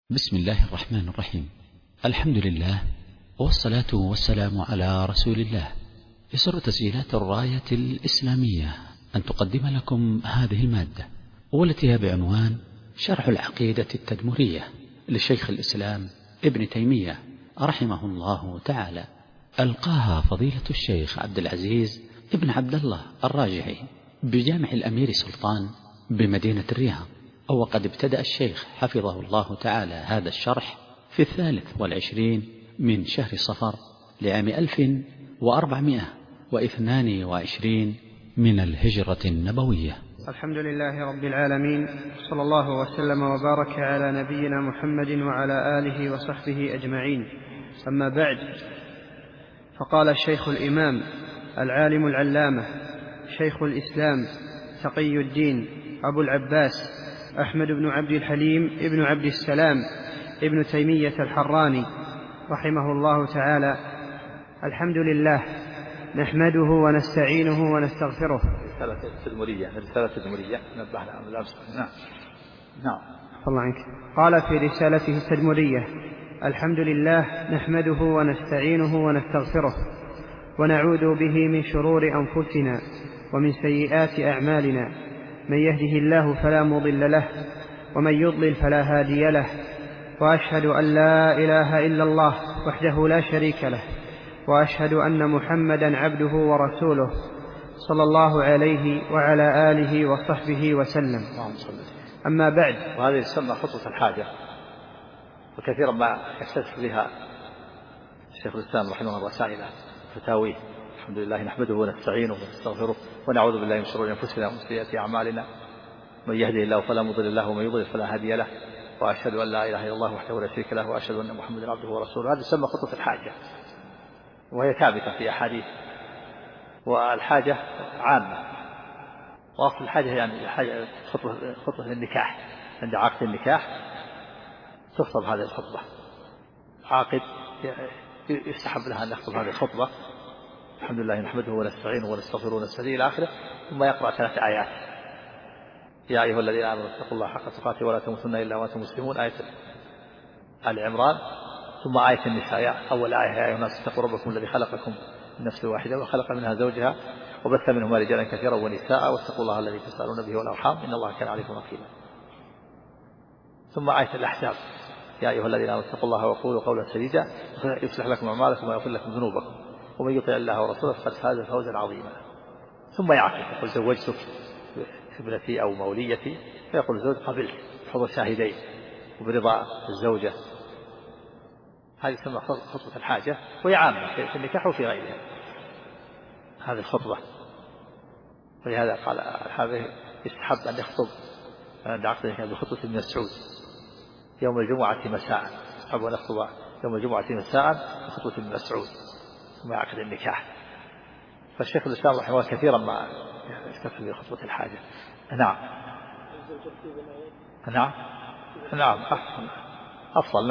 بسم الله الرحمن الرحيم. الحمد لله والصلاة والسلام على رسول الله. يسر تسجيلات الراية الإسلامية أن تقدم لكم هذه المادة، والتي هي بعنوان شرح العقيدة التدمرية للشيخ الإسلام ابن تيمية رحمه الله تعالى، ألقاها فضيلة الشيخ عبد العزيز ابن عبد الله الراجحي بجامع الأمير سلطان بمدينة الرياض. وقد ابتدأ الشيخ حفظه الله تعالى هذا الشرح في 23 من شهر صفر لعام 1422 من الهجرة النبوية. الحمد لله رب العالمين، صلى الله وسلم وبارك على نبينا محمد وعلى آله وصحبه أجمعين. أما بعد، فقال الشيخ الإمام العالم العلامة شيخ الإسلام تقي الدين أبو العباس أحمد بن عبد الحليم ابن عبد السلام ابن تيمية الحراني رحمه الله تعالى: الحمد لله نحمده ونستعينه ونستغفره. رسالة تدمرية نبهنا من الأمس. نعم. الله عنك. قال في رسالته التدمرية: الحمد لله نحمده ونستعينه ونستغفره ونعوذ به من شرور أنفسنا ومن سيئات أعمالنا، من يهده الله فلا مضل له ومن يضلل فلا هادي له، وأشهد أن لا إله إلا الله وحده لا شريك له، وأشهد أن محمدا عبده ورسوله صلى الله عليه وعلى آله وصحبه وسلم. أما بعد، وهذه تسمى خطوة الحاجة، وكثيرا ما يستدفع بها الشيخ الإسلام رحمه الله رسائل فتاويه: الحمد لله نحمده ونستعينه ونستغفره ونعوذ بالله من شرور أنفسنا ومن سيئات أعمالنا، من يهده الله فلا مضل له ومن يضلل فلا هادي له، وأشهد أن لا إله إلا الله وحده لا شريك له، وأشهد أن محمدا عبده ورسوله. هذه تسمى خطوة الحاجة، وهي ثابتة في أحاديث. والحاجة عامة، وأصل الحاجة يعني خطوة النكاح. عند عقد النكاح تخطب هذه الخطبة، عاقد يستحب لها أن يخطب هذه الخطبة: الحمد لله نحمده ونستعينه ونستغفره ونستهديه إلى آخره، ثم يقرأ 3 آيات: يا أيها الذين آمنوا اتقوا الله حق تقاته ولا تموتن إلا وأنتم مسلمون، آية آل عمران. ثم آية النساء، أول آية: يا أيها الناس اتقوا ربكم الذي خلقكم من نفس واحدة وخلق منها زوجها وبث منهما رجالا كثيرا ونساء واتقوا الله الذي تسألون به والأرحام إن الله كان عليكم رقيبا. ثم آية الأحزاب: يا أيها الذين آمنوا اتقوا الله وقولوا قولا سديدا يصلح لكم أعمالكم ويغفر لكم ذنوبكم ومن يطع الله ورسوله فقد فاز فوزا عظيما. ثم يعقد، يقول: زوجتك ابنتي أو موليتي، فيقول الزوج: قبلت، بحضور شاهدين وبرضا الزوجة. هذه تسمى خطوة الحاجة، وهي عامة في النكاح وفي غيرها هذه الخطبة. ولهذا قال هذه يستحب أن يخطب عند عقد النكاح بخطبة ابن مسعود يوم الجمعة مساء، يستحب أن يخطب يوم الجمعة مساء بخطبة ابن مسعود ثم عقد النكاح. فالشيخ الإسلام رحمه الله كثيرا ما يستفيد بخطبة الحاجة. نعم أفضل.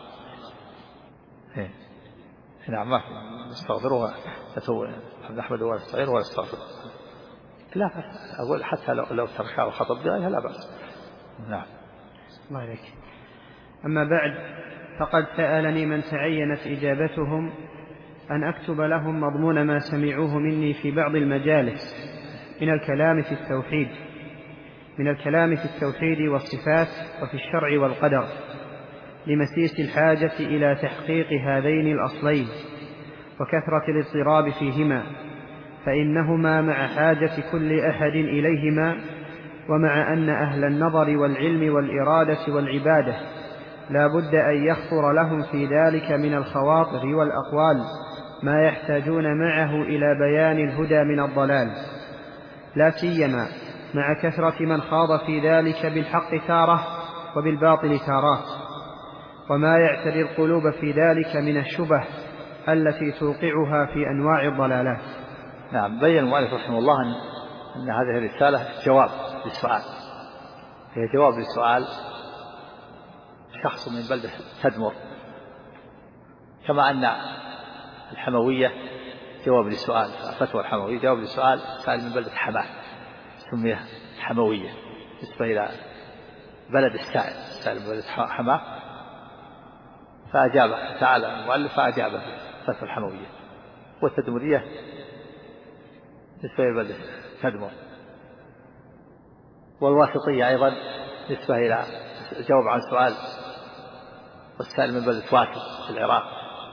نعم ما نستغفره نحمده ونستعينه ونستغفره. لا أقول حتى لو تركها وخطب بها لا بأس. نعم. الله عليك. أما بعد، فقد سألني من تعينت إجابتهم أن أكتب لهم مضمون ما سمعوه مني في بعض المجالس من الكلام في التوحيد والصفات وفي الشرع والقدر، لمسيس الحاجة إلى تحقيق هذين الأصلين وكثرة الاضطراب فيهما، فإنهما مع حاجة كل أحد إليهما، ومع أن أهل النظر والعلم والإرادة والعبادة لا بد أن يخطر لهم في ذلك من الخواطر والأقوال ما يحتاجون معه إلى بيان الهدى من الضلال، لا سيما مع كثرة من خاض في ذلك بالحق تارة وبالباطل تارات، وما يعتري القلوب في ذلك من الشبه التي توقعها في أنواع الضلالات. نعم. بين المؤلف رحمه الله أن هذه الرسالة جواب للسؤال، هي جواب للسؤال شخص من بلدة تدمر، كما أن الحموية جواب للسؤال، فتوى الحموية جواب للسؤال سائل من بلدة حماه سمي حموية، بالنسبة إلى بلد السائل من بلدة حماه فأجاب، سأل المؤلف فأجاب فتح الحموية. والتدمرية نسبة إلى بلدة تدمر. والواسطية أيضا نسبة إلى جواب عن سؤال والسائل من بلدة واسط في العراق.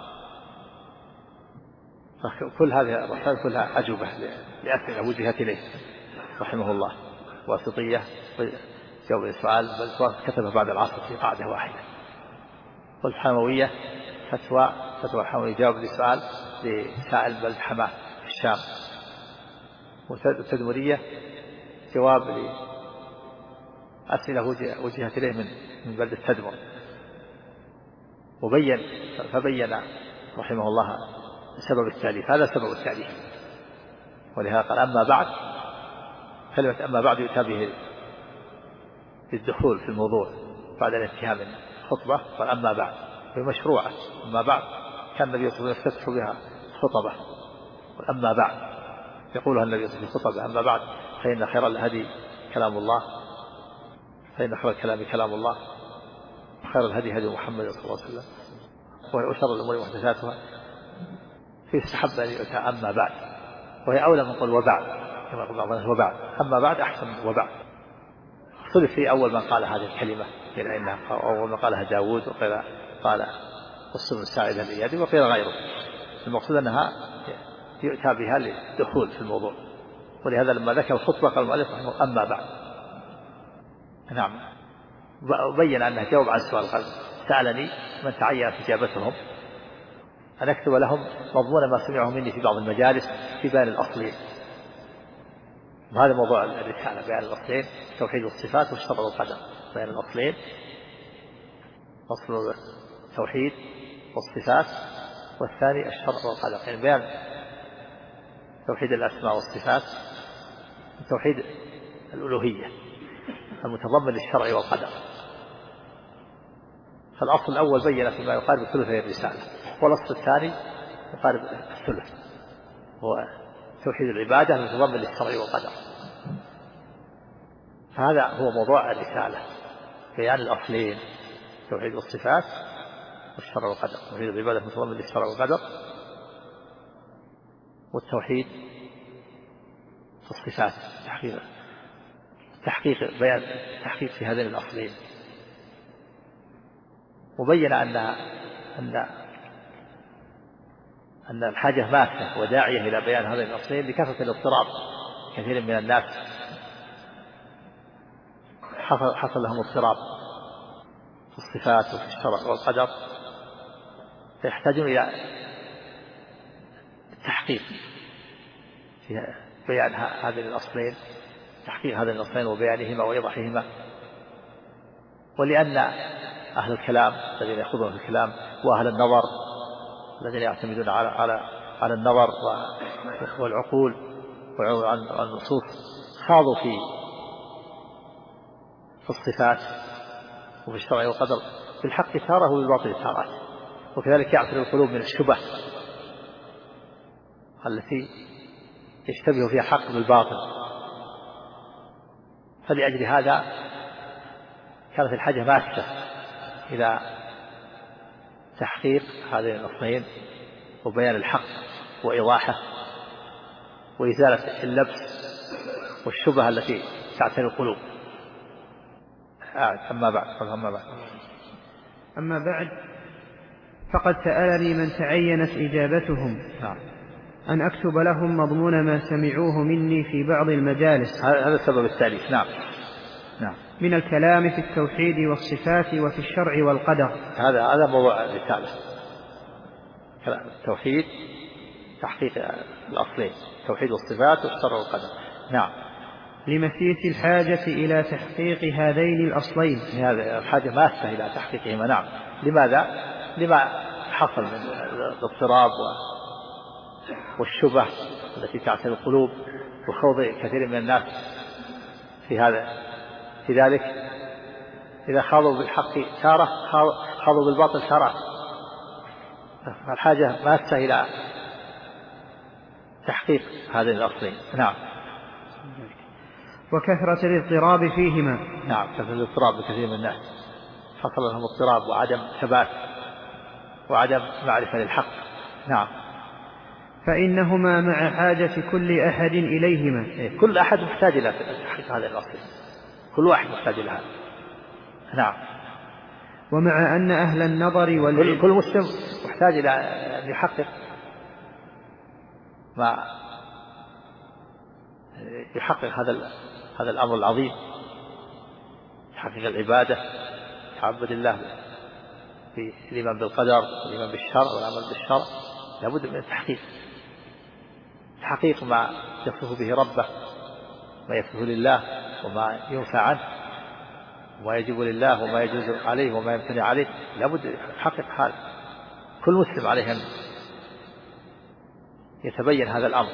كل هذه الرسائل كلها أجوبة لأسئلة وجهت إليه رحمه الله. واسطية جواب السؤال بلدة واسط كتبه بعد العصر في قاعدة واحدة. والحموية فتوى الحموية جواب لسؤال لسائل بلدة حماة في الشام. والتدمرية جواب لأسئلة وجهت إليه من بلدة تدمر. فبين رحمه الله سبب التأليف. هذا سبب التأليف. ولهذا قال أما بعد. كلمة أما بعد يؤتى به للدخول في الموضوع بعد الانتهاء من الخطبة. قال أما بعد هي مشروعة. أما بعد كان النبي صلى الله عليه وسلم يفتتح بها خطبة. أما بعد يقولها النبي صلى الله عليه وسلم في الخطبة. أما بعد فإن خير الهدي كلام الله. فإن خير الكلام كلام الله. خير الهدي هدي محمد صلى الله عليه وسلم. وشر الأمور محدثاتها. في استحب أن يؤتى أما بعد. وهي أولى من قول وبعد كما يقول بعض الناس وبعد. أما بعد أحسن من وبعد. اختلف في أول من قال هذه الكلمة. قيل إنها أول من قالها داود وقيل قال الصبر الساعدة الإيادي وقيل غيره. المقصود أنها يؤتى بها للدخول في الموضوع. ولهذا لما ذكر الخطبة قال المؤلف رحمه أما بعد. نعم. بين أنه جاوب عن سؤال قال سألني من تعين إجابتهم أن أكتب لهم مضمون ما سمعه مني في بعض المجالس في بيان الأصلين. وهذا موضوع الرسالة بيان الأصلين توحيد والصفات والشرع والقدر. بيان الأصلين أصل التوحيد والصفات والثاني الشرع والقدر. يعني بيان توحيد الأسماء والصفات توحيد الألوهية المتضمن للشرع والقدر. فالأصل الأول بين فيما يقارب ثلثي الرسالة. والأصل الثاني يقارب الثلث هو توحيد العبادة المتضمن للشرع والقدر. فهذا هو موضوع الرسالة بيان الأصلين توحيد الصفات والشرع والقدر. توحيد العبادة المتضمن للشرع والقدر والتوحيد في الصفات تحقيق بيان تحقيق في هذين الأصلين. وبين أن الحاجة ماسة وداعية إلى بيان هذين الأصلين لكثرة الاضطراب. كثير من الناس حصل لهم اضطراب في الصفات وفي الشرع والقدر فيحتاجون إلى التحقيق في بيان هذين الأصلين تحقيق هذين الأصلين وبيانهما وإيضاحهما. ولأن أهل الكلام الذين يأخذون في الكلام وأهل النظر الذين يعتمدون على النظر والعقول والنصوص خاضوا في الصفات وفي الشرع والقدر بالحق تارة وبالباطل تارات. وكذلك يعتري القلوب من الشبه التي يشتبه فيها حق بالباطل. فلأجل هذا كانت الحاجة ماسة إلى تحقيق هذين الأصلين وبيان الحق وإيضاحه وإزالة اللبس والشبهة التي تعتري القلوب. أما بعد فقد سألني من تعينت إجابتهم أن أكتب لهم مضمون ما سمعوه مني في بعض المجالس. هذا سبب التأليف. نعم من الكلام في التوحيد والصفات وفي الشرع والقدر. هذا موضوع الرسالة. التوحيد تحقيق الأصلين توحيد والصفات والشرع والقدر. نعم. لمسيس الحاجة إلى تحقيق هذين الأصلين. هذا الحاجة ماسة إلى تحقيقهما. نعم. لماذا؟ لما حصل من الاضطراب والشبه التي تعتري القلوب وخوض كثير من الناس في ذلك. إذا خاضوا بالحق تارة خاضوا بالباطل تارة. الحاجة ماسة إلى تحقيق هذين الأصلين. نعم. وكثرة الاضطراب فيهما. نعم. كثرة الاضطراب لكثير من الناس حصل لهم اضطراب وعدم ثبات وعدم معرفة للحق. نعم. فإنهما مع حاجة كل أحد إليهما. كل أحد محتاج إلى تحقيق هذا الأصل، كل واحد محتاج إلى هذا. نعم. ومع أن أهل النظر والعلم، كل مسلم محتاج إلى أن يحقق ما يحقق هذا الأمر العظيم، يحقق العبادة، يعبد الله في الإيمان بالقدر والإيمان بالشرع والعمل بالشرع. لابد من تحقيق ما يصف به ربه، ما يصف لله وما ينفع عنه، وما يجب لله وما يجوز عليه وما يمتنع عليه. لابد يحقق هذا. كل مسلم عليه أن يتبين هذا الأمر،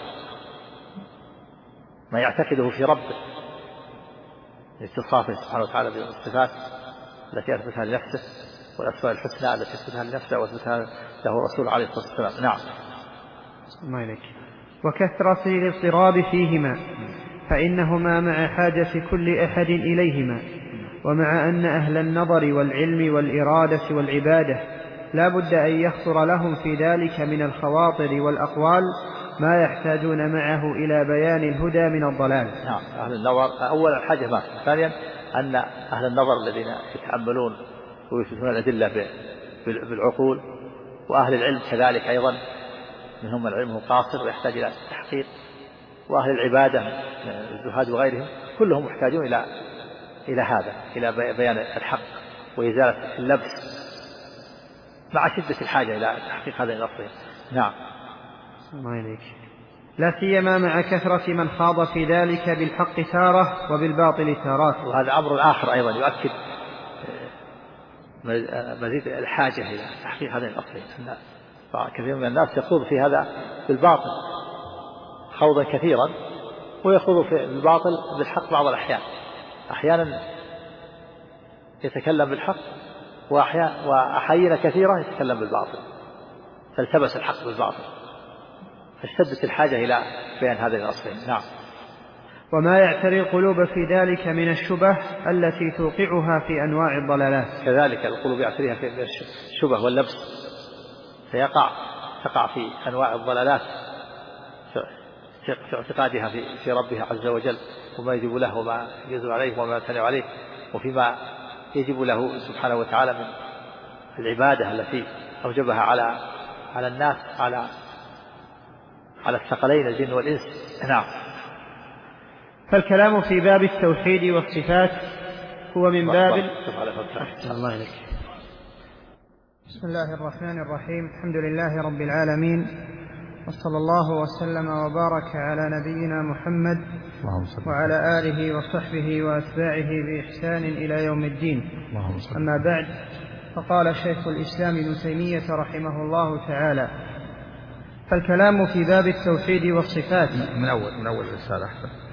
ما يعتقده في ربه، اتصافه سبحانه وتعالى بالصفات التي أثبتها لنفسه والأسماء الحسنى التي أثبتها لنفسه وأثبتها له رسول عليه الصلاة والسلام. نعم. ما إليك. وكثرة الاضطراب فيهما، فإنهما مع حاجة كل أحد إليهما. ومع أن أهل النظر والعلم والإرادة والعبادة لا بد أن يخطر لهم في ذلك من الخواطر والأقوال ما يحتاجون معه إلى بيان الهدى من الضلال. نعم. أهل النظر أولا حاجة ما. ثانيا أن أهل النظر الذين يتأملون ويثبتون الأدلة بالعقول، وأهل العلم كذلك أيضا منهم العلم القاصر ويحتاج إلى تحقيق، وأهل العبادة الزهاد وغيرهم كلهم محتاجون إلى هذا، إلى بيان الحق وإزالة اللبس مع شدة الحاجة إلى تحقيق هذا الأصل. نعم. الله إليك. لا سيما مع كثرة من خاض في ذلك بالحق تارة وبالباطل تارات. وهذا أمر آخر أيضا يؤكد مزيد الحاجة إلى تحقيق هذا الأصل. كثير من الناس يخوض في هذا بالباطل خوضا كثيرا، ويخوض في الباطل بالحق بعض الأحيان. أحيانا يتكلم بالحق، وأحيانا كثيرا يتكلم بالباطل، فالتبس الحق بالباطل، فاشتدت الحاجة إلى بيان هذه الأصلين. نعم. وما يعتري القلوب في ذلك من الشبه التي توقعها في أنواع الضلالات. كذلك القلوب يعتريها في الشبه واللبس، تقع في أنواع الضلالات في اعتقادها في ربها عز وجل، وما يجب له وما يجوز عليه وما يمتنع عليه، وفيما يجب له سبحانه وتعالى من العبادة التي أوجبها على الناس، على الثقلين الجن والإنس. نعم. فالكلام في باب التوحيد والصفات هو من باب الله عليك. بسم الله الرحمن الرحيم. الحمد لله رب العالمين، وصلى الله وسلم وبارك على نبينا محمد وعلى آله وصحبه وأتباعه بإحسان إلى يوم الدين. أما بعد، فقال شيخ الإسلام ابن تيمية رحمه الله تعالى: فالكلام في باب التوحيد والصفات من أول الرسالة.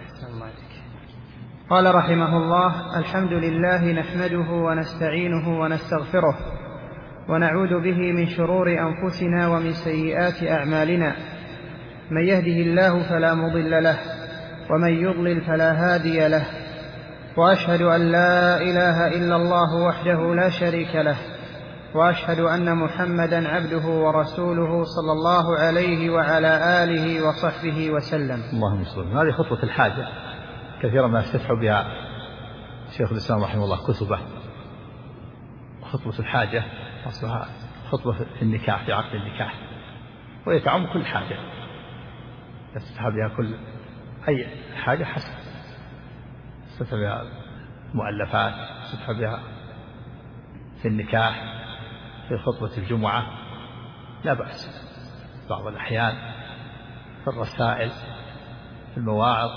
قال رحمه الله: الحمد لله نحمده ونستعينه ونستغفره ونعوذ به من شرور أنفسنا ومن سيئات أعمالنا، من يهده الله فلا مضل له ومن يضلل فلا هادي له، وأشهد أن لا إله إلا الله وحده لا شريك له، وأشهد أن محمدا عبده ورسوله صلى الله عليه وعلى آله وصحبه وسلم. اللهم صل. هذه خطوة الحاجة كثيرا ما يستفتح بها شيخ الإسلام رحمه الله كتبه. خطوة الحاجة أصلها خطوة في النكاح، في عقد النكاح، ويتعم كل حاجة يستفتح بها كل أي حاجة حسب، يستفتح بها مؤلفات، يستفتح بها في النكاح، في خطبة الجمعة لا بأس، بعض الأحيان في الرسائل، في المواعظ.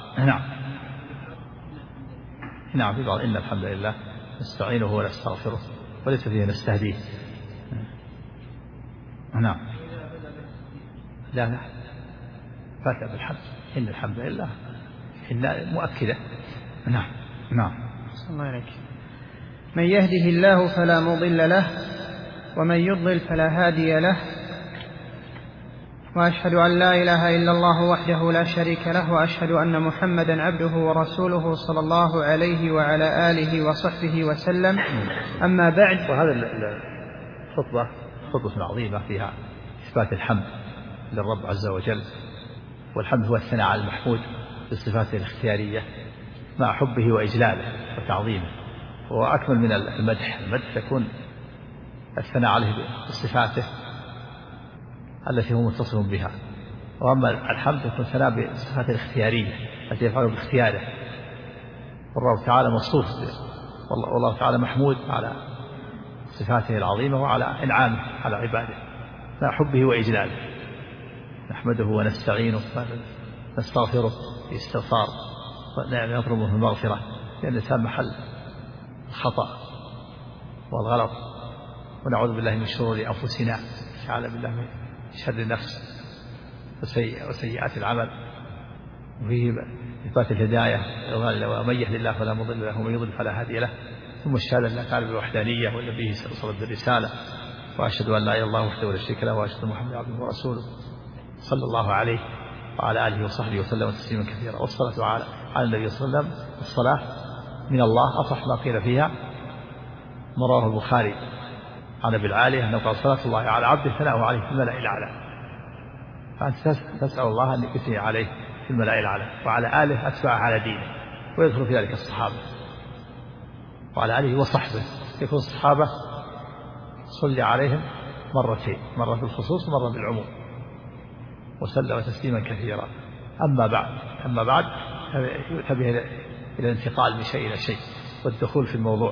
نعم في بعض. إن الحمد لله نستعينه ونستغفره وليس فيه نستهديه. نعم. لا فاتح بالحمد. إن الحمد لله إن مؤكدة. نعم. الله عليك. من يهده الله فلا مضل له ومن يضلل فلا هادي له، وأشهد أن لا إله إلا الله وحده لا شريك له، وأشهد أن محمدا عبده ورسوله صلى الله عليه وعلى آله وصحبه وسلم. أما بعد، وهذا خطبة عظيمة فيها إثبات الحمد للرب عز وجل، والحمد هو الثناء على المحمود بصفاته الاختيارية مع حبه وإجلاله وتعظيمه، وأكمل من المدح. المدح يكون الثناء عليه بصفاته التي هو متصف بها، وأما الحمد يكون ثناء بصفاته الاختيارية التي يفعله باختياره، والله تعالى موصوف، والله تعالى محمود على صفاته العظيمة وعلى إنعامه على عباده مع حبه وإجلاله. نحمده ونستعينه ونستغفره في استغفار ونطلب منه المغفرة، لأن الإنسان محل الخطأ والغلط، ونعوذ بالله من شرور أنفسنا، تعالى بالله من شر النفس وسيئات العمل، وفيه إثبات الهداية، ومن يهد الله فلا مضل له ومن يضلل فلا هادي له، ثم الشهادة أن لا تعالى بالوحدانية والنبي صلى بالرسالة، وأشهد أن لا إله إلا الله وحده لا شريك له، وأشهد أن محمدا عبده ورسوله صلى الله عليه وعلى آله وصحبه وسلم تسليما كثيرا. والصلاة على النبي صلى الله عليه وسلم، الصلاة من الله أصح ما قيل فيها، ما رواه البخاري عن أبي العالية أنه قال: صلاة الله على عبده ثناؤه عليه في الملأ الأعلى. فأنت تسأل الله أن يثني عليه في الملأ الأعلى، وعلى آله أتباعه على دينه، ويدخل في ذلك الصحابة وعلى آله وصحبه. يكون الصحابة صلي عليهم مرتين، مرة بالخصوص ومرة بالعموم، وسلم تسليما كثيرا. أما بعد يؤتى إلى الانتقال من شيء إلى شيء والدخول في الموضوع.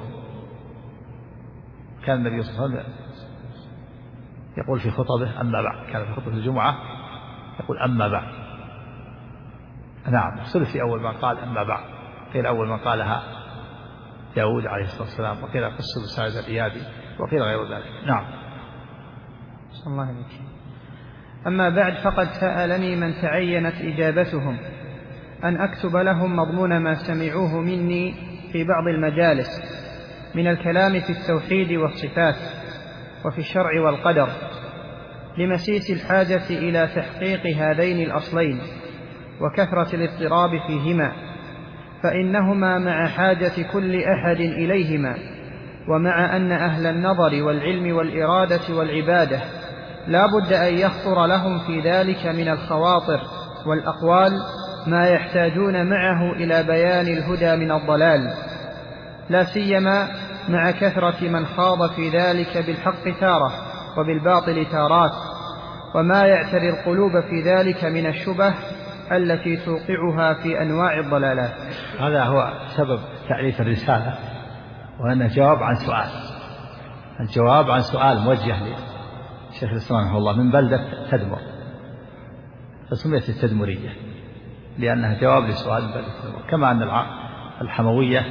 كان النبي صلى الله عليه وسلم يقول في خطبه أما بعد، كان في خطبة الجمعة يقول أما بعد. نعم، الثلث أول ما قال أما بعد، قيل أول ما قالها داود عليه الصلاة والسلام، وقيل قصة سعيد الريابي، وقيل غير ذلك. نعم. صلى الله عليه وسلم. أما بعد، فقد سألني من تعينت إجابتهم أن أكتب لهم مضمون ما سمعوه مني في بعض المجالس من الكلام في التوحيد والصفات وفي الشرع والقدر، لمسيس الحاجة إلى تحقيق هذين الأصلين وكثرة الاضطراب فيهما، فإنهما مع حاجة كل أحد إليهما، ومع أن أهل النظر والعلم والإرادة والعبادة لا بد أن يخطر لهم في ذلك من الخواطر والأقوال ما يحتاجون معه إلى بيان الهدى من الضلال، لا سيما مع كثرة من خاض في ذلك بالحق تارة وبالباطل تارات، وما يعتري القلوب في ذلك من الشبه التي توقعها في أنواع الضلالات. هذا هو سبب تأليف الرسالة، وأنه جواب عن سؤال، الجواب عن سؤال موجه لشيخ الإسلام رحمه الله من بلدة تدمر، فسميت التدمرية لأنها جواب لسؤال من بلدة تدمر، كما أن الحموية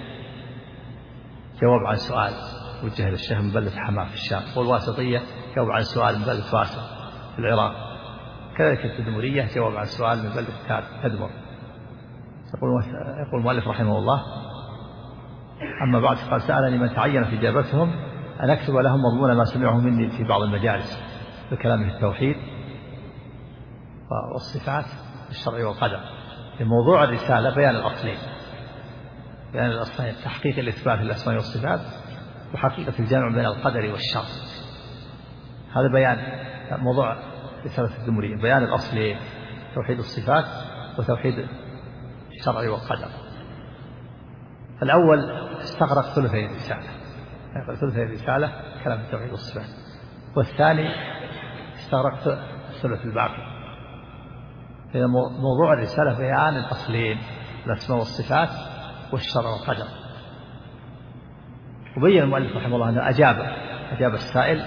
جواب عن سؤال وجه للشيخ من بلدة حماة في الشام، والواسطية جواب عن سؤال من بلدة واسط في العراق، كذلك التدمرية جواب عن سؤال من بلدة تدمر. يقول المؤلف رحمه الله: أما بعد، قال سألني من تعين في إجابتهم أن أكتب لهم مضمون ما سمعه مني في بعض المجالس بكلام في التوحيد والصفات الشرع والقدر. موضوع الرسالة بيان الأصلين، تحقيق الإثبات للأسماء والصفات، وحقيقة الجامع بين القدر والشر. هذا بيان موضوع رسالة التدمرية، بيان الأصلين، توحيد الصفات وتوحيد الشرع والقدر. الأول استغرق ثلثي الرسالة، ثلثي الرسالة كلام التوحيد والصفات، والثاني استغرق الثلث الباقي. إذا موضوع الرسالة بيان الأصلين، الأسماء والصفات والشرع والقدر. وبين المؤلف رحمه الله أنه أجاب السائل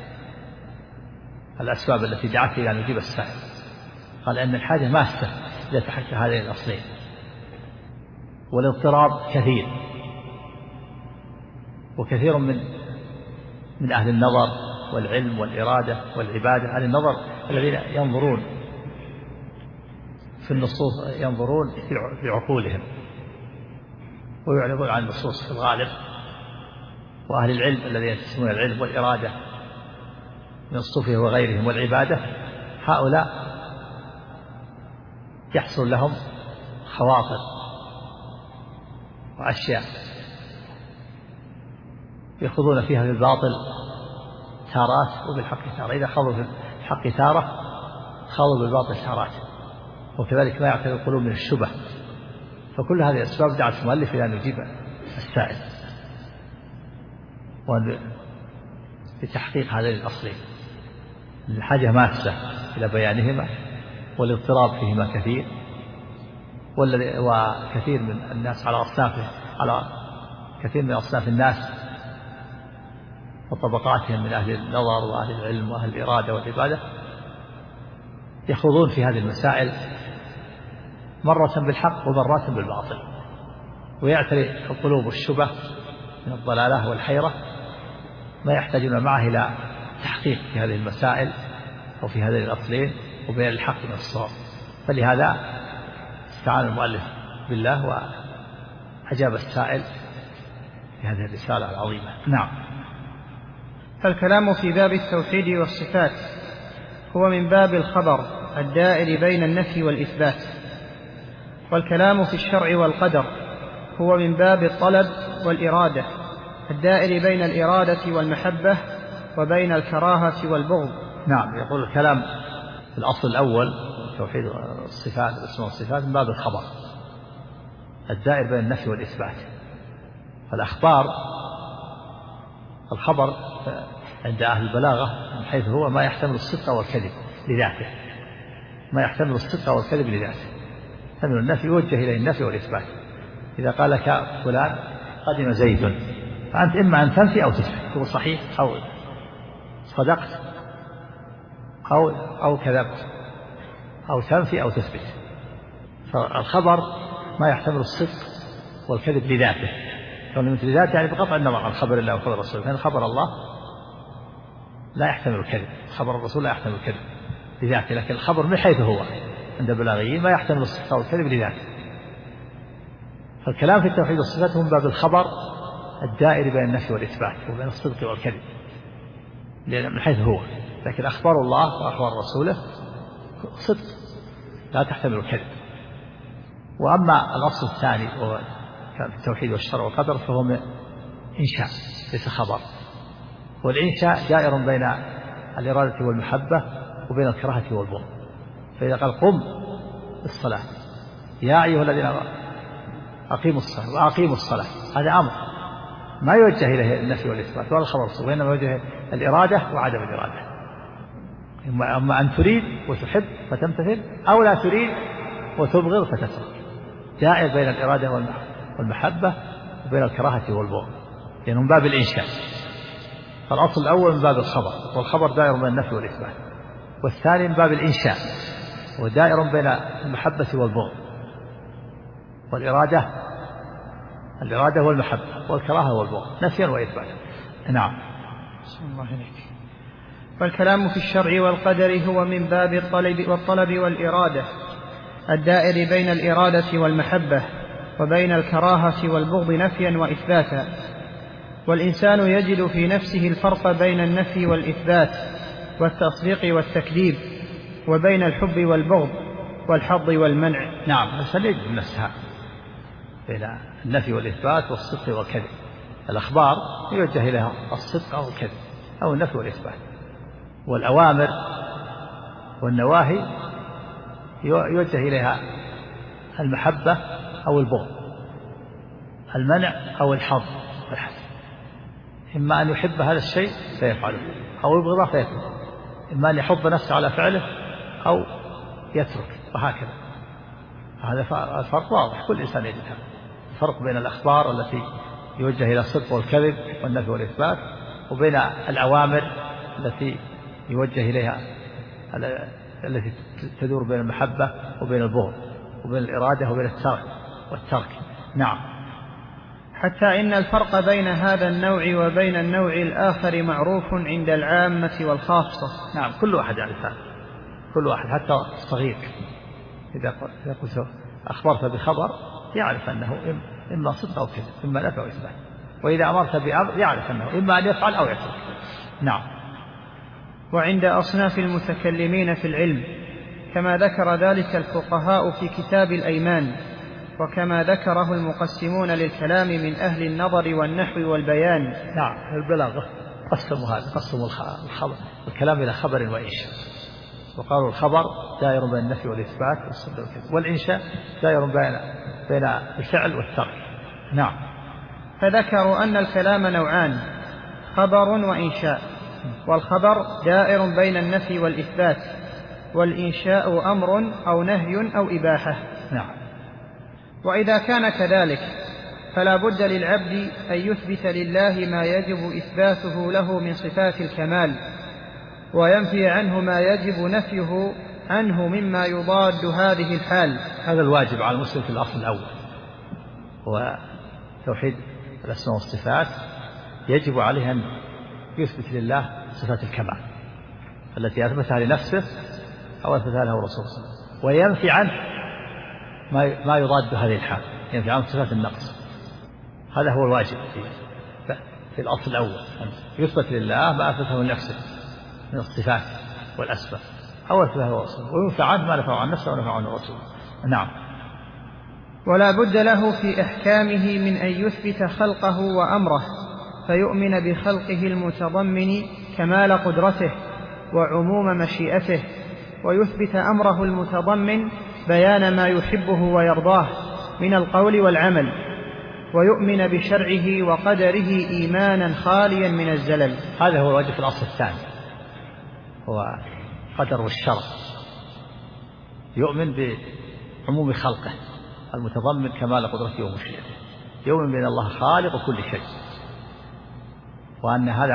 الأسباب التي دعت إلى أن يجيب السائل، قال أن الحاجة ماسة إذا تحقق هذين الأصلين، والاضطراب كثير، وكثير من أهل النظر والعلم والإرادة والعبادة، أهل النظر الذين ينظرون في النصوص، ينظرون في عقولهم ويعرضون عن النصوص في الغالب، وأهل العلم الذين يتسمون العلم والإرادة من الصوفية وغيرهم والعبادة، هؤلاء يحصل لهم خواطر وأشياء يخوضون فيها في الباطل تارات وبالحق تارة. إذا خاضوا في الحق تارة خاضوا بالباطل تارات. وكذلك ما يعتري القلوب من الشبه. فكل هذه الأسباب دعت المؤلف إلى أن يجيب السائل لتحقيق هذين الأصلين. الحاجة ماسة إلى بيانهما، والاضطراب فيهما كثير، وكثير من الناس على كثير من أصناف الناس وطبقاتهم من أهل النظر وأهل العلم وأهل الإرادة والعبادة يخوضون في هذه المسائل مرة بالحق ومرات بالباطل، ويعتري القلوب الشبه من الضلالة والحيرة ما يحتاجون معه إلى تحقيق في هذه المسائل أو في هذين الأصلين وبين الحق من الصواب. فلهذا استعان المؤلف بالله وأجاب السائل في هذه الرسالة العظيمة. نعم. فالكلام في باب التوحيد والصفات هو من باب الخبر الدائر بين النفي والإثبات، والكلام في الشرع والقدر هو من باب الطلب والإرادة الدائر بين الإرادة والمحبة وبين الكراهة والبغض. نعم. يقول الكلام في الأصل الأول توحيد الصفات الأسماء والصفات من باب الخبر الدائر بين النفي والإثبات. الخبر عند أهل البلاغة من حيث هو ما يحتمل الصدق والكذب لذاته، ما يحتمل الصدق والكذب لذاته. يحتمل النفي يوجه إليه النفي والإثبات. إذا قال لك فلان قدم زيد فأنت إما أن تنفي أو تثبت، تقول صحيح أو صدقت أو كذبت، أو تنفي أو تثبت. فالخبر ما يحتمل الصدق والكذب لذاته، لذاته يعني بقطع النظر عن خبر الله وخبر الرسول. لأن خبر الله لا يحتمل الكذب، خبر الرسول لا يحتمل الكذب لذاته، لكن الخبر من حيث هو عند البلاغيين ما يحتمل الصدق والكذب لذاته. فالكلام في التوحيد والصفات هو من باب الخبر الدائر بين النفي والإثبات وبين الصدق والكذب من حيث هو. لكن أخبار الله وأخبار رسوله صدق لا تحتمل الكذب. وأما الأصل الثاني وهو في التوحيد والشرع والقدر فهو من إنشاء ليس خبر، والإنشاء دائر بين الإرادة والمحبة وبين الكراهة والبغض. فإذا قال قم الصلاة يا أيها الذين أقيموا الصلاة وأقيموا الصلاة، هذا أمر ما يوجه إليه النفي والإثبات ولا الخبر الصدق، وإنما يوجه الإرادة وعدم الإرادة. أما أن تريد وتحب فتمتثل، أو لا تريد وتبغض فتترك. دائر بين الإرادة والمحبة وبين الكراهة والبغض، يعني من باب الإنشاء. فالأصل الأول من باب الخبر، والخبر دائر بين النفي والإثبات، والثاني من باب الإنشاء ودائر بين المحبة والبغض الإرادة والمحبة والكراهة والبغض نفيا وإثباتا. نعم. بسم الله عليك. والكلام في الشرع والقدر هو من باب الطلب والإرادة الدائر بين الإرادة والمحبة وبين الكراهة والبغض نفيا وإثباتا. والإنسان يجد في نفسه الفرق بين النفي والإثبات والتصديق والتكذيب، وبين الحب والبغض والحظ والمنع. نعم. الإنسان يجد في نفسه بين النفي والإثبات والصدق والكذب. الأخبار يوجه إليها الصدق أو الكذب أو النفي والإثبات، والأوامر والنواهي يوجه إليها المحبة أو البغض، المنع أو الحظ والحسد. إما أن يحب هذا الشيء فيفعله أو يبغضه فيتركه، إما أن يحض نفسه على فعله أو يترك، وهكذا. هذا الفرق واضح، كل إنسان يجد هذا الفرق بين الأخبار التي يوجه إلى الصدق والكذب والنفي والإثبات، وبين الأوامر التي يوجه إليها التي تدور بين المحبة وبين البغض وبين الإرادة وبين الترك. نعم. حتى إن الفرق بين هذا النوع وبين النوع الآخر معروف عند العامة والخاصة. نعم. كل واحد يعرف، كل واحد حتى الصغير إذا قلت أخبرت بخبر يعرف أنه إما صدق أو كذب، إما نفي أو إثبات. وإذا أمرت بأمر يعرف أنه إما أن يفعل أو يترك. نعم. وعند أصناف المتكلمين في العلم كما ذكر ذلك الفقهاء في كتاب الأيمان، وكما ذكره المقسمون للكلام من أهل النظر والنحو والبيان. نعم. البلاغة قسموا الكلام إلى خبر وإنشاء، وقالوا الخبر دائر بين النفي والإثبات والإنشاء دائر بين الفعل والترك. نعم. فذكروا أن الكلام نوعان، خبر وإنشاء، والخبر دائر بين النفي والإثبات، والإنشاء أمر أو نهي أو إباحة. نعم. وإذا كان كذلك فلا بد للعبد أن يثبت لله ما يجب إثباته له من صفات الكمال، وينفي عنه ما يجب نفيه عنه مما يضاد هذه الحال. هذا الواجب على المسلم في الأصل الأول، هو توحيد الأسماء والصفات. يجب عليه أن يثبت لله صفات الكمال التي أثبتها لنفسه أو أثبتها له رسول الله، وينفي عنه ما يضاد هذه الحال، ينفي عنه صفات النقص. هذا هو الواجب في الأصل الأول، أن يثبت لله ما أثبته لنفسه من الصفات والأسماء أو أثبته له رسول، وينفي عنه ما نفعه عن نفسه ونفعه عن الرسول. نعم. ولا بد له في أحكامه من أن يثبت خلقه وأمره، فيؤمن بخلقه المتضمن كمال قدرته وعموم مشيئته، ويثبت أمره المتضمن بيان ما يحبه ويرضاه من القول والعمل، ويؤمن بشرعه وقدره إيمانا خاليا من الزلل. هذا هو الواجب في الأصل الثاني، هو قدر والشرع. يؤمن بعموم خلقه المتضمن كمال قدرته ومشيئته، يؤمن بأن الله خالق كل شيء، وأن هذا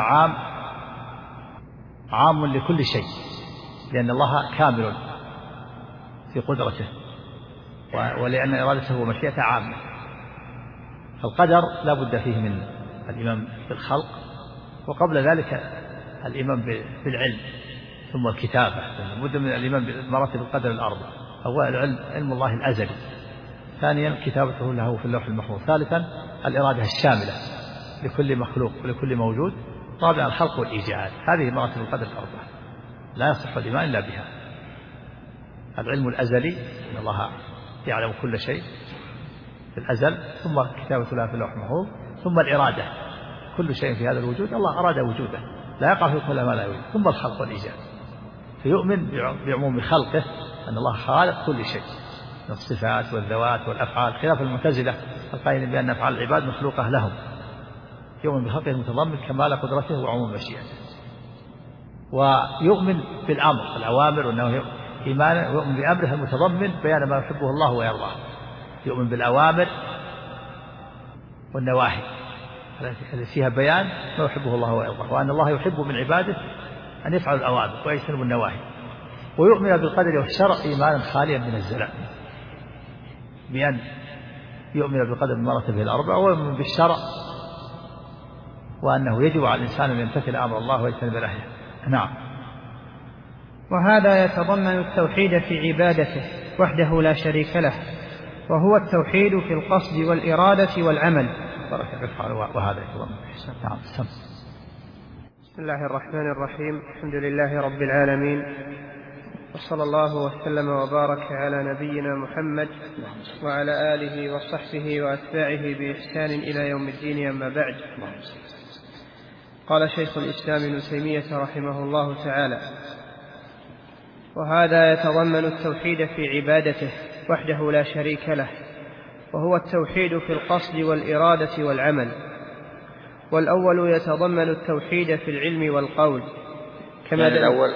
عام لكل شيء، لأن الله كامل في قدرته، ولأن إرادته ومشيئته عامة. القدر لا بد فيه من الإيمان بالخلق، وقبل ذلك الإيمان بالعلم، ثم الكتابة. لابد من الإيمان بمراتب القدر الأربع: أولا علم الله الأزلي، ثانيا كتابته له في اللوح المحفوظ، ثالثا الإرادة الشاملة لكل مخلوق ولكل موجود، رابعا الخلق والإيجاد. هذه مراتب القدر الأربع لا يصح الإيمان إلا بها: العلم الأزلي أن الله يعلم كل شيء في الأزل، ثم كتابة له في اللوح المحفوظ، ثم الإرادة، كل شيء في هذا الوجود الله أراد وجوده، لا يقع في كل ما لا يريد، ثم الخلق والإيجاد. فيؤمن بعموم خلقه أن الله خالق كل شيء من الصفات والذوات والأفعال، خلاف المعتزلة القائلين بأن أفعال العباد مخلوقة لهم. يؤمن بخلقه المتضمن كمال قدرته وعموم مشيئته، ويؤمن بالأمر، الأوامر، وأنه إيمانا يؤمن بأمره المتضمن بيان ما يحبه الله ويرضاه. يؤمن بالأوامر والنواهي التي فيها بيان ما يحبه الله ويرضاه، وأن الله يحب من عباده أن يفعلوا الأوامر ويجتنبوا النواهي. ويؤمن بالقدر والشرع إيمانا خاليا من الزلل، بأن يؤمن بالقدر بمراتبه الأربع، ويؤمن بالشرع وأنه يجب على الإنسان أن يمتثل أمر الله ويجتنب نهيه. نعم. وهذا يتضمن التوحيد في عبادته وحده لا شريك له، وهو التوحيد في القصد والإرادة والعمل. وهذا يتضمن. نعم. بسم الله الرحمن الرحيم. الحمد لله رب العالمين، وصلى الله وسلم وبارك على نبينا محمد وعلى آله وصحبه وأتباعه بإحسان إلى يوم الدين. أما بعد، قال شيخ الإسلام ابن تيمية رحمه الله تعالى: وهذا يتضمن التوحيد في عبادته وحده لا شريك له، وهو التوحيد في القصد والإرادة والعمل. والأول يتضمن التوحيد في العلم والقول، كما يعني الأول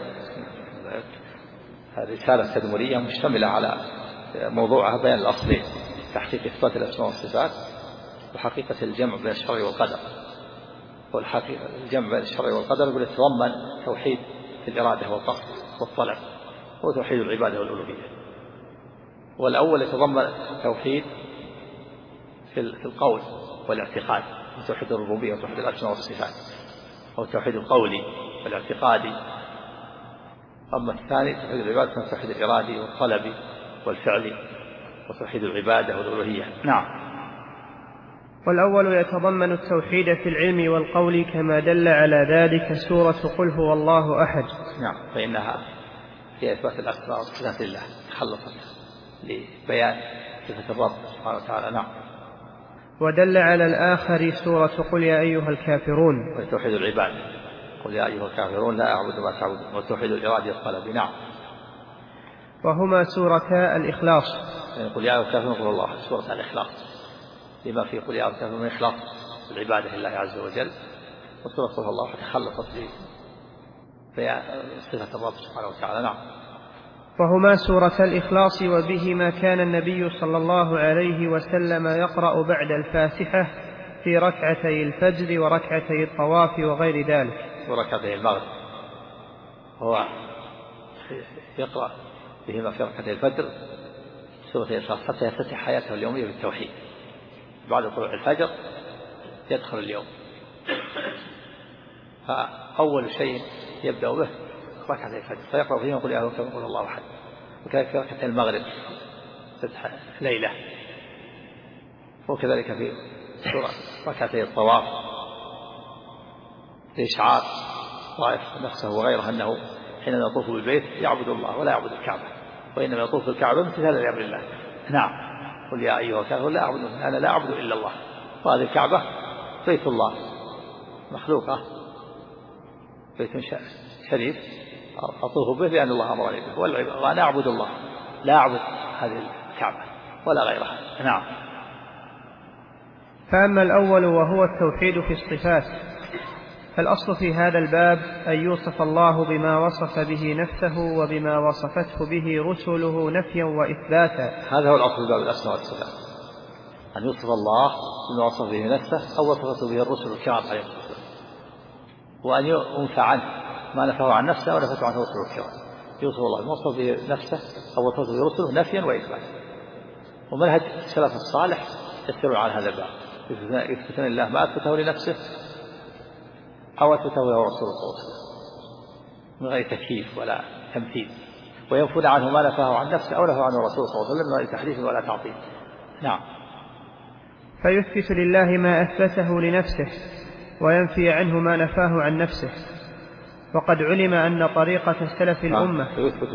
هذه رسالة تدمرية مشتملة على موضوعها بيان الأصلين: تحقيق إثبات الأسماء والصفات، وحقيقة الجمع بين الشرع والقدر. والحقيقة الجمع بين الشرع والقدر يقول يتضمن توحيد في الإرادة والقصد والطلب، هو توحيد العبادة والألوهية. والأول يتضمن توحيد في القول والاعتقاد، توحيد الربوبية وتوحيد الأسماء والصفات، هو التوحيد القولي والاعتقادي. أما الثاني توحيد العبادة توحيد الإرادي والطلبي والفعلي، وتوحيد العبادة والألوهية. نعم. والأول يتضمن التوحيد في العلم والقول كما دل على ذلك سورة قل هو الله أحد. نعم، فإنها هي إثبات الأسماء والصفات لله، تخلصت لبيان صفة الرب سبحانه وتعالى. نعم. ودل على الآخر سورة قل يا أيها الكافرون. وتوحيد العباد، قل يا أيها الكافرون لا أعبد ما تعبدون، وتوحيد الإرادة الطلب. نعم. وهما سورتا الإخلاص. يعني قل يا أيها الكافرون قل الله، سورة الإخلاص لما في قل يا أيها الكافرون من إخلاص العبادة لله عز وجل، وسورة قل الله تخلصت في صفة الرب سبحانه وتعالى. نعم. وهما سورة الإخلاص، وبهما كان النبي صلى الله عليه وسلم يقرأ بعد الفاتحة في ركعتي الفجر وركعتي الطواف وغير ذلك، وركعتي المغرب. هو يقرأ بهما في ركعتي الفجر سورة الإخلاص حتى يفتتح حياته اليومية بالتوحيد. بعد طلوع الفجر يدخل اليوم، فأول شيء يبدأ به ركعتي الفجر، فيقرأ فيهما قل يا أيها الكافرون قل الله أحد. وكذلك في ركعتي المغرب فتح ليلة، وكذلك في سورة ركعتي الطواف لإشعار طائف نفسه وغيره أنه حينما يطوف بالبيت يعبد الله ولا يعبد الكعبة، وإنما يطوف الكعبة امتثالا لأمر الله. نعم. قل يا أيها الكافرون لا أعبد، أنا لا أعبد إلا الله، وهذه الكعبة بيت الله مخلوقة، بيت شريف أطوف به لأن الله أمرني به، وأنا أعبد الله لا أعبد هذه الكعبة ولا غيرها. نعم. فأما الأول وهو التوحيد في الصفات، فالأصل في هذا الباب أن يوصف الله بما وصف به نفسه وبما وصفته به رسله نفيا وإثباتا. هذا هو الأصل في باب الأسماء والصفات، أن يوصف الله بما وصف به نفسه أو وصفته به الرسل الكرام عليهم الصلاة، وأن ينفع عنه ما نفعه عن نفسه أو نفعه عنه رسل الكرام. يوصف الله بما وصف به نفسه أو وصفته به رسله نفيا وإثباتا. ومنهج السلف الصالح يسير على هذا الباب، يثبتون الله ما أثبته لنفسه أو أثبته له رسول الله من غير تكييف ولا تمثيل، وينفون عنه ما نفاه عن نفسه أو نفاه عنه الرسول صلى الله عليه وسلم من غير تحريف ولا تعطيل. نعم. فيثبت لله ما أثبته لنفسه وينفي عنه ما نفاه عن نفسه. وقد علم أن طريقة سلف الأمة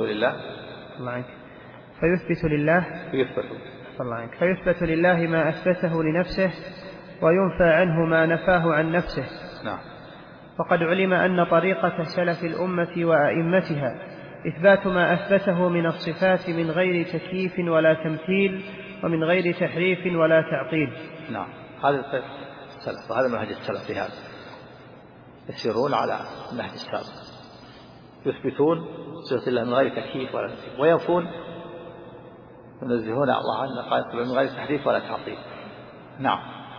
فيثبت لله ما أثبته لنفسه وينفى عنه ما نفاه عن نفسه. نعم. وقد علم أن طريقة سلف الأمة وأئمتها إثبات ما أثبته من الصفات من غير تكييف ولا تمثيل ومن غير تحريف ولا تعطيل. نعم. هذا السلف، وهذا منهج السلف في هذا، يسيرون على منهج السابق، يثبتون صفة الله من غير تكييف ولا تمثيل، وينفون ينزهون الله عنه قائل من غير تحريف ولا تعطيل. نعم.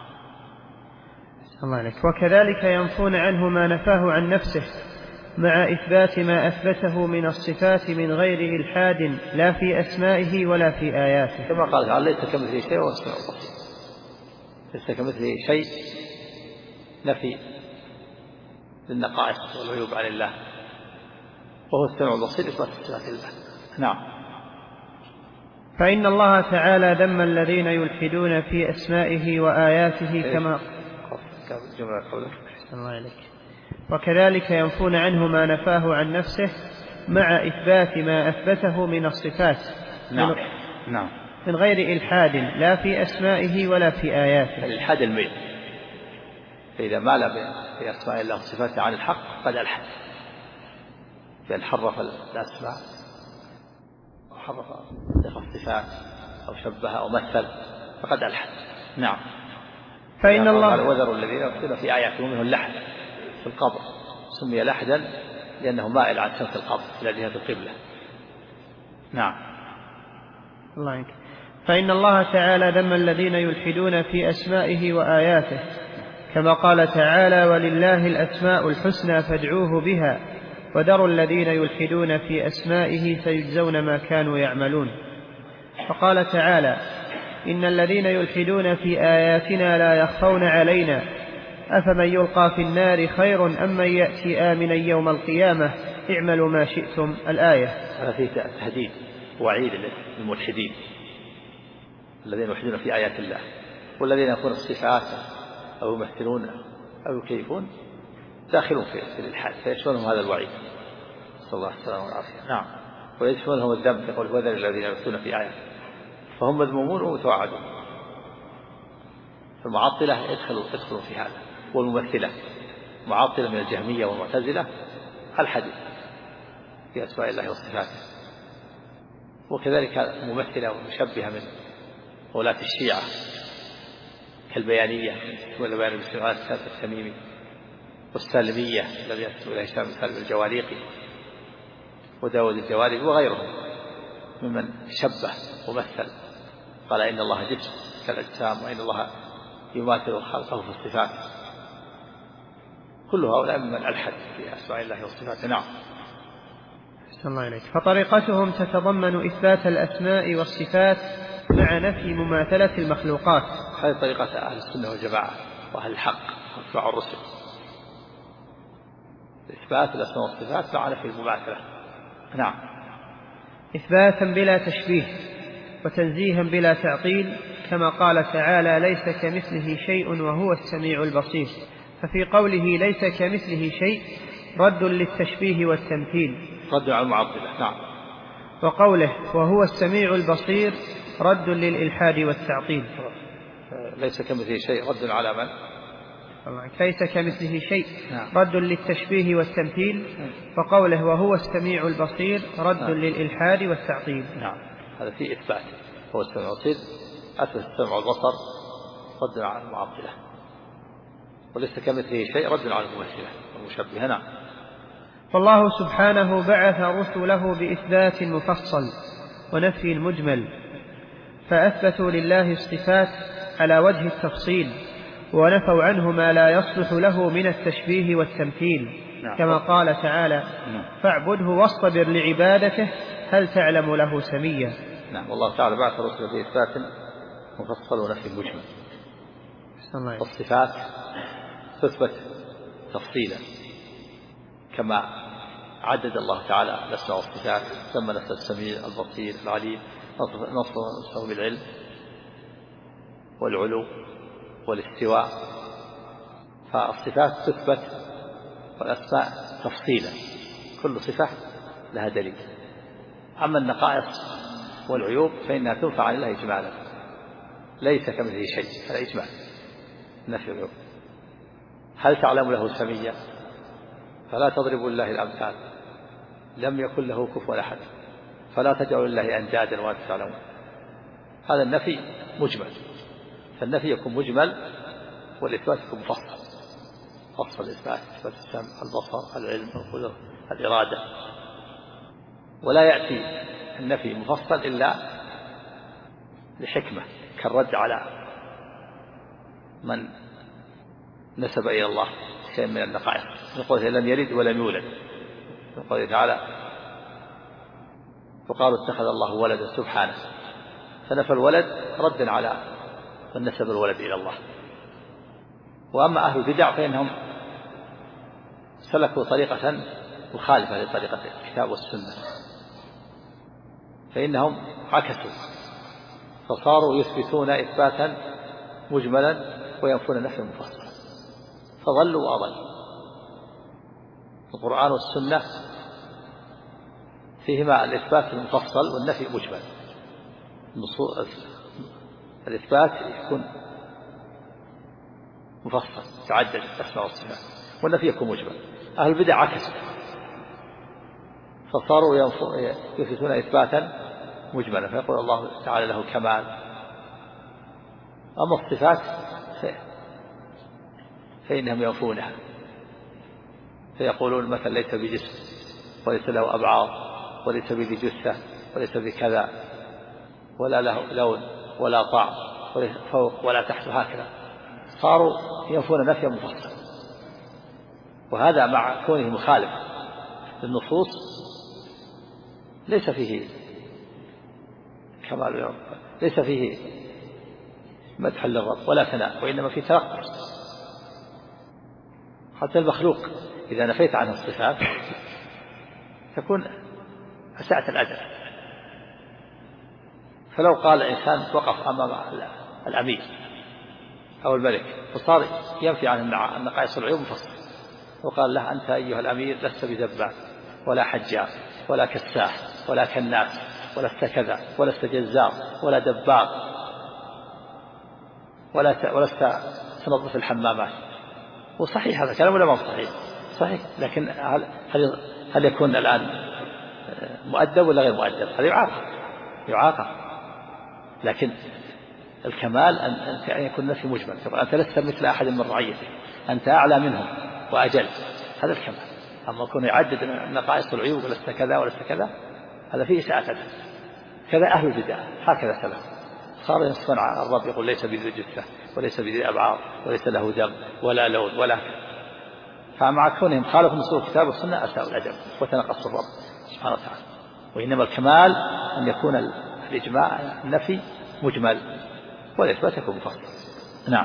الله عليك. وكذلك ينفون عنه ما نفاه عن نفسه مع إثبات ما أثبته من الصفات من غير إلحاد لا في أسمائه ولا في آياته، كما قال تعالى ليس كمثله شيء وهو السميع البصير. ليس كمثله شيء نفي للنقائص والعيوب عن الله، وهو السميع البصير إثبات صفات الله. نعم. فإن الله تعالى ذم الذين يلحدون في أسمائه وآياته كما الله عليك. وكذلك ينفون عنه ما نفاه عن نفسه مع إثبات ما أثبته من الصفات. نعم. نعم. من غير إلحاد لا في أسمائه ولا في آياته. الإلحاد الميل، فإذا مال في أسماء الله وصفاته عن الحق قد ألحد، بأن حرف الأسماء وحرف الصفات أو شبه أو مثل فقد ألحد. نعم. فإن الله وذروا الذين يلحدون في آياته منه اللحد في القبر، سمي لحدا لأنه مائل عن سمت القبر إلى جهة القبلة. نعم. الله عنك. فإن الله تعالى ذم الذين يلحدون في أسمائه وآياته كما قال تعالى ولله الأسماء الحسنى فادعوه بها وذروا الذين يلحدون في أسمائه سيجزون ما كانوا يعملون. فقال تعالى إن الذين يلحدون في آياتنا لا يخفون علينا أفمن يلقى في النار خير أم من يأتي آمنا يوم القيامة اعملوا ما شئتم. الآية. هذا فيه تهديد وعيد للملحدين الذين يلحدون في آيات الله، والذين يكون الصفات أو يمثلون أو يكيفون داخلون في الإلحاد، فيشملهم هذا الوعيد. صلى الله عليه وسلم والعافية. نعم. ويشملهم الذنب يقول وذر الذين يلحدون في آيات، فهم مذمومون ومتوعدون. فالمعطلة يدخلوا في هذا، والممثلة معطلة من الجهمية والمعتزلة الحديث في أسماء الله وصفاته، وكذلك الممثلة والمشبهة من ولاة الشيعة كالبيانية والبيان بالصفات الثالث التميمي، والسالمية الذي ينسب إلى هشام سالم الجواليقي وداود الجواليقي وغيرهم ممن شبه ومثل، قال إن الله جسم كالأجسام، وإن الله يماثل خلقه في الصفات. كل هؤلاء ممن ألحد في أسماء الله وصفاته. نعم. أحسن الله إليك. فطريقتهم تتضمن إثبات الأسماء والصفات مع نفي مماثلة المخلوقات. هذه طريقة أهل السنة والجماعة وأهل الحق واتباع الرسل، إثبات الأسماء والصفات مع نفي المماثلة. نعم. إثباتا بلا تشبيه وتنزيها بلا تعطيل، كما قال تعالى ليس كمثله شيء وهو السميع البصير، ففي قوله ليس كمثله شيء رد للتشبيه والتمثيل، رد على المعطلة. نعم. وقوله وهو السميع البصير رد للإلحاد والتعطيل. ليس كمثله شيء رد على من؟ ليس كمثله شيء رد للتشبيه والتمثيل، وقوله وهو السميع البصير رد للإلحاد والتعطيل. نعم. هذا فيه إثبات، هو السميع البصير أثبت السمع والبصر رد على المعطلة، وليس كمثله شيء رد على الممثلة والمشبهة. نعم. فالله سبحانه بعث رسله بإثبات مفصل ونفي مجمل، فأثبتوا لله الصفات على وجه التفصيل، ونفوا عنه ما لا يصلح له من التشبيه والتمثيل. نعم. كما قال تعالى فاعبده واصطبر لعبادته هل تعلم له سميا. نعم. والله تعالى بعث رسله بإثبات مفصل ونفي مجمل. الصفات تثبت تفصيلا كما عدد الله تعالى الأسماء والصفات، سمى نفسه السميع البصير العليم، نصف نفسه بالعلم والعلو والاستواء. فالصفات تثبت والأسماء تفصيلا، كل صفة لها دليل. أما النقائص والعيوب فإنها تنفع عن الله إجمالا، ليس كمثله شيء، هذا إجمال نفي العيوب. هل تعلم له سميا؟ فلا تضربوا لله الأمثال، لم يكن له كفوا أحد، فلا تجعلوا لله أندادا وأنتم تعلمون. هذا النفي مجمل، فالنفي يكون مجمل والإثبات يكون مفصل. فصل الإثبات، إثبات السمع البصر العلم القدرة الإرادة. ولا يأتي النفي مفصل إلا لحكمة، كالرد على من نسب إلى الله شيء من النقائص، يقول لم يلد ولم يولد، يقول تعالى فقالوا اتخذ الله ولدا سبحانه، فنفى الولد ردا على من نسب الولد إلى الله. وأما أهل البدع فإنهم سلكوا طريقة مخالفة لطريقة الكتاب والسنة، فإنهم عكسوا فصاروا يثبتون إثباتا مجملا وينفون نفي مفصلا، فضلوا وأضلوا. القرآن والسنة فيهما الإثبات المفصل والنفي مجمل. الإثبات يكون مفصل تعدد الأسماء والصفات، والنفي يكون مجمل. أهل البدع عكسوا فصاروا يثبتون إثباتا مجملا، فيقول الله تعالى له كمال. أما الصفات فإنهم ينفونها، فيقولون مثلا ليس بجسم وليس له أبعاض وليس بذي جثة وليس بكذا، ولا له لون ولا طعم ولا فوق ولا تحت، هكذا صاروا ينفون نفيا مفصلا. وهذا مع كونه مخالف للنصوص ليس فيه كمال، ليس فيه مدح للرب ولا ثناء، وإنما فيه تنقص. حتى المخلوق إذا نفيت عنه الصفات تكون أساءة الأدب. فلو قال الإنسان وقف أمام الأمير أو الملك فصار ينفي عن النقائص والعيوب مفصل، وقال له أنت أيها الأمير لست بذباب ولا حجاب ولا كساح ولا كناس ولست كذا ولست جزار ولا دباغ، ولست تنظف الحمامات. وصحيح هذا كلام ولا ما هو صحيح؟ صحيح، لكن هل يكون الآن مؤدب ولا غير مؤدب؟ هذا يعاقب. لكن الكمال أن يكون النفي مجمل. أنت لست مثل أحد من رعيتك، أنت أعلى منهم وأجل، هذا الكمال. أما يكون يعدد نقائص العيوب ولست كذا ولست كذا، هذا فيه إساءة أدب. كذا أهل البدع هكذا سلف، صار يصنع الرب يقول ليس بذي جثة وليس بذي أبعار وليس له دم ولا لون ولا كذا. فمع كونهم خالفوا نصوص الكتاب والسنة أساءوا الأدب وتنقصوا الرب سبحانه وتعالى. وإنما الكمال أن يكون الإجماع النفي مجمل والإثبات يكون مفصل. نعم.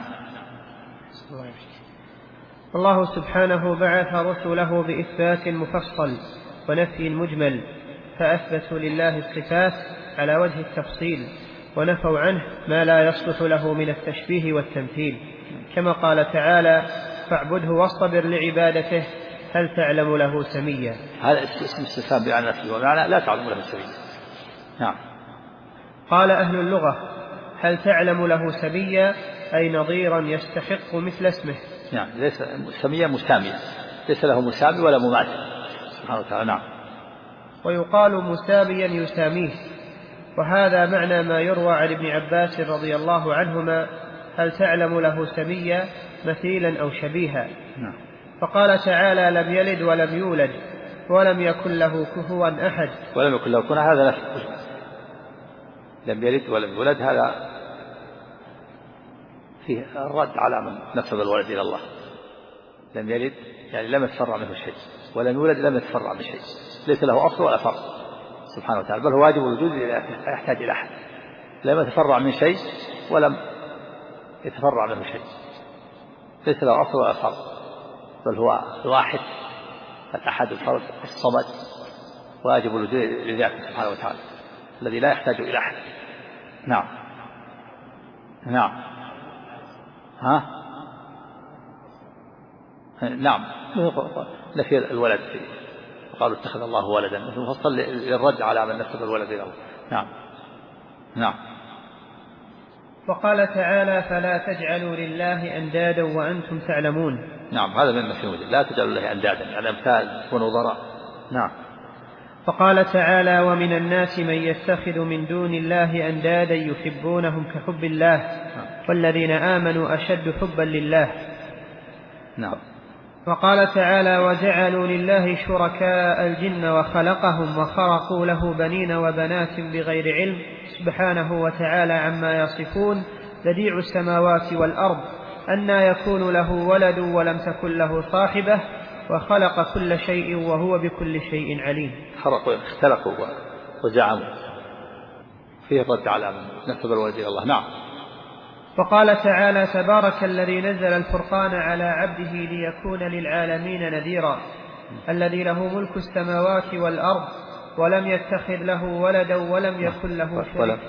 الله سبحانه بعث رسله بإثبات مفصل ونفي مجمل، فأثبتوا لله الصفات على وجه التفصيل، ونفوا عنه ما لا يصلح له من التشبيه والتمثيل، كما قال تعالى: فاعبده واصطبر لعبادته هل تعلم له سميا. هذا اسم استفهام بمعنى نفي ومعنى لا تعلم له سميا. نعم. قال أهل اللغة: هل تعلم له سميا أي نظيرا يستحق مثل اسمه. نعم، ليس سميا مساميا، ليس له مسامي ولا مماثل سبحانه وتعالى. نعم. ويقال مساميا يساميه، وهذا معنى ما يروى عن ابن عباس رضي الله عنهما: هل تعلم له سميا مثيلا أو شبيها. فقال تعالى: لم يلد ولم يولد ولم يكن له كفوا أحد. ولم يكن له كفوا، هذا نفي. لم يلد ولم يولد هذا فيه الرد على من نسب الولد إلى الله. لم يلد يعني لم يتفرع منه شيء، ولم يولد لم يتفرع من شيء، ليس له أصل ولا فرع سبحانه وتعالى، بل هو واجب الوجود لا يحتاج إلى أحد. لم يتفرع من شيء ولم يتفرع منه شيء، ليس له أصل ولا فرع، بل هو الواحد الأحد الفرد الصمد، واجب الوجود لذاته سبحانه وتعالى الذي لا يحتاج إلى أحد. نعم. نعم. نعم. نفي الولد فيه، قالوا اتخذ الله ولدا، مفصل للرد على من نسب الولد إلى الله. نعم. نعم. وقال تعالى: فلا تجعلوا لله أندادا وأنتم تعلمون. نعم، هذا من نفي الوجود، لا تجعلوا لله أندادا يعني أمثال ونظراء. نعم. فقال تعالى: ومن الناس من يتخذ من دون الله أندادا يحبونهم كحب الله والذين آمنوا أشد حبا لله. نعم. وقال تعالى: وجعلوا لله شركاء الجن وخلقهم وخرقوا له بنين وبنات بغير علم سبحانه وتعالى عما يصفون، بديع السماوات والأرض أنى يكون له ولد ولم تكن له صاحبة وخلق كل شيء وهو بكل شيء عليم. اختلقوا وزعموا، فيه الرد على من نسب الولد إلى الله. نعم. وقال تعالى: تبارك الذي نزل الفرقان على عبده ليكون للعالمين نذيرا، الذي له ملك السماوات والأرض ولم يتخذ له ولدا ولم يكن له شريك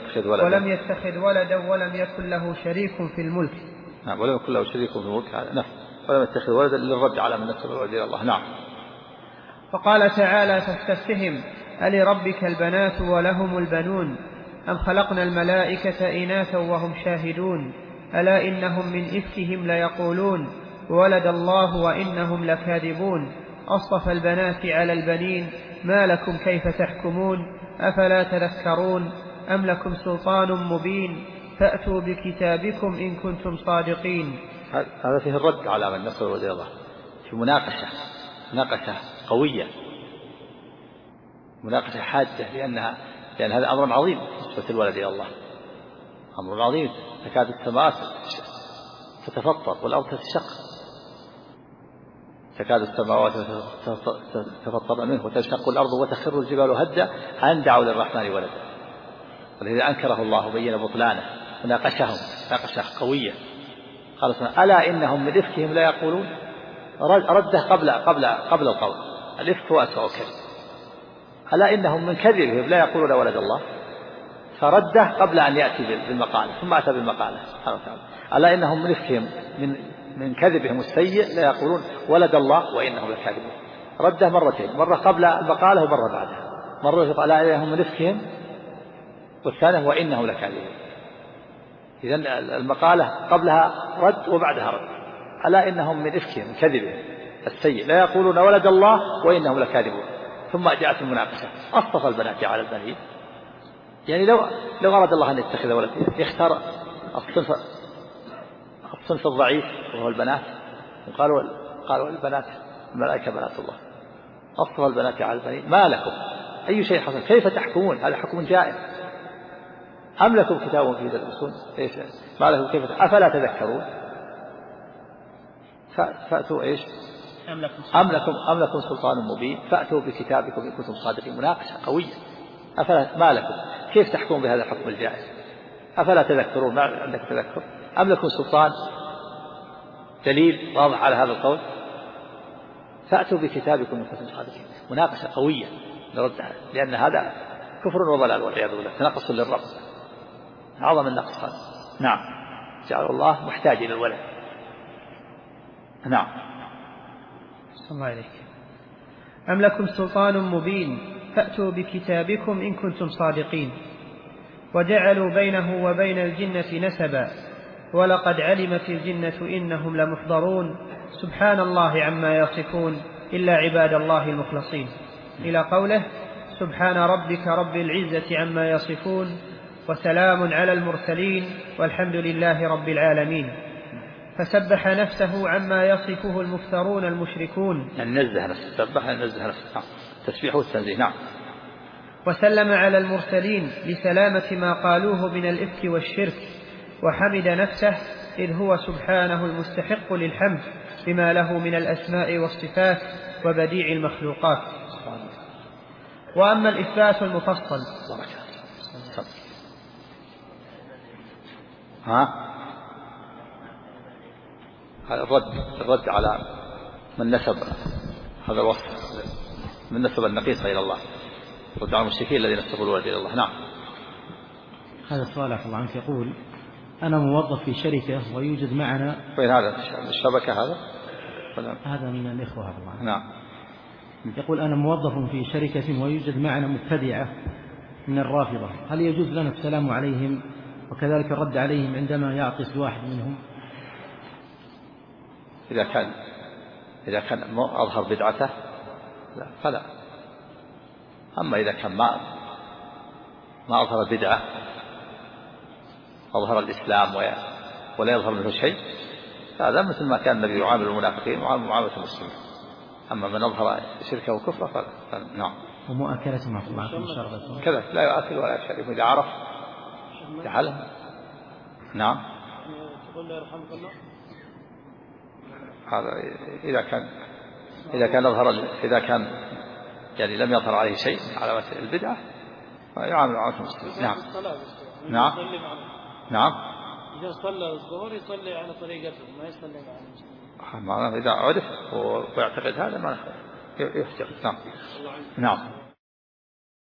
ولم يكن له شريك في الملك. نعم، ولم يكن له شريك في الملك، هذا نفي، ولم يتخذ ولدا للرد على من نسب الولد إلى الله. نعم. فقال تعالى: فاستفتهم ألربك البنات ولهم البنون أم خلقنا الملائكة إناثا وهم شاهدون ألا إنهم من إفكهم ليقولون ولد الله وإنهم لكاذبون أصطفى البنات على البنين ما لكم كيف تحكمون أفلا تذكرون أم لكم سلطان مبين فأتوا بكتابكم إن كنتم صادقين. هذا فيه الرد على من نسب الولد إلى الله في مناقشة قوية، مناقشة حادة، لأن هذا أمر عظيم نسبة الولد إلى الله، أمر عظيم. تكاد السماوات تتفطر والأرض تتشق، تكاد السماوات تتفطر منه وتنشق الأرض وتخر الجبال هدا أن دعوا للرحمن ولدا. ولذا أنكره الله وبين بطلانه وناقشهم ناقشة قوية. قال سبحانه: ألا إنهم من إفكهم لا يقولون. رده قبل القول، الإفك هو أسوأ كذب. ألا إنهم من كذبهم لا يقولون ولد الله، فرده قبل أن يأتي بالمقالة ثم أتى بالمقالة سبحانه وتعالى. ألا إنهم من إفكهم من كذبهم السيء لا يقولون ولد الله وإنهم لكاذبون. رده مرتين، مرة قبل المقالة ومرة بعدها. مرة قال ألا إنهم من إفكهم، والثانية وإنهم لكاذبون. إذن المقالة قبلها رد وبعدها رد. ألا إنهم من إفكهم من كذبهم السيء لا يقولون ولد الله وإنهم لكاذبون. ثم جاءت المناقشة أصطفى البنات على البنين. يعني لو أراد الله أن يتخذ ولد يختار الصنف الضعيف وهو البنات، قالوا البنات الملائكة بنات الله. أصطفى البنات على البنين. ما لكم أي شيء حصل؟ كيف تحكمون؟ هذا حكم جائر. أم لكم كتاب فيه تدرسون؟ ما لكم كيف أفلا تذكرون؟ فأتوا إيش؟ أم لكم سلطان مبين فأتوا بكتابكم إن كنتم صادقين. مناقشة قوية. ما لكم كيف تحكمون بهذا الحكم الجائر؟ أفلا تذكرون؟ ما عندك تذكر؟ أم لكم سلطان دليل واضح على هذا القول؟ فأتوا بكتابكم إن كنتم صادقين. مناقشة قوية نردها، لأن هذا كفر وضلال والعياذ بالله، تنقص للرب، أعظم النقص هذا. نعم، جعل الله محتاج إلى الولد. نعم. صلى الله عليك. أم لكم سلطان مبين فأتوا بكتابكم إن كنتم صادقين. وجعلوا بينه وبين الجنة نسبا ولقد علمت الجنة إنهم لمحضرون سبحان الله عما يصفون إلا عباد الله المخلصين، إلى قوله سبحان ربك رب العزة عما يصفون وسلام على المرسلين والحمد لله رب العالمين. فسبح نفسه عما يصفه المفترون المشركون. ننزه نفسه، سبح ننزه نفسه، تسبيحه التنزيه. نعم. وسلم على المرسلين لسلامة ما قالوه من الإفك والشرك، وحمد نفسه إذ هو سبحانه المستحق للحمد بما له من الأسماء والصفات وبديع المخلوقات. وأما الإثبات المفصل الرد على من نسب هذا الوصف، من نسب النقيصة إلى الله، رد على المشركين الذين نسبوا الولد إلى الله. نعم. هذا السؤال عفوا الله عنك يقول أنا موظف في شركة ويوجد معنا. وين هذا الشبكة هذا؟ هذا من الإخوة عفوا الله عنك. نعم. يقول أنا موظف في شركة ويوجد معنا مبتدعة من الرافضة، هل يجوز لنا السلام عليهم وكذلك الرد عليهم عندما يعطس واحد منهم؟ إذا كان أظهر بدعته لا فلا. أما إذا كان ما أظهر البدعة، أظهر الإسلام ولا يظهر منه شيء، هذا مثل ما كان النبي يعامل المنافقين وعامل معاملة المسلمين. أما من أظهر شركه وكفره فلا. نعم. ومؤكلة مع الله كذا لا يؤكل ولا يشرب إذا عرف جعله. نعم. تقول له يرحمك الله. هذا إذا كان يعني لم يظهر عليه شيء من علامات البدعة فيعامل معاملة المسلمين. نعم. نعم. نعم. إذا صلى الظهر يصلي على طريقته ما يصلي مع المسلمين. إذا عرف ويعتقد هذا ما يحجر. نعم. نعم.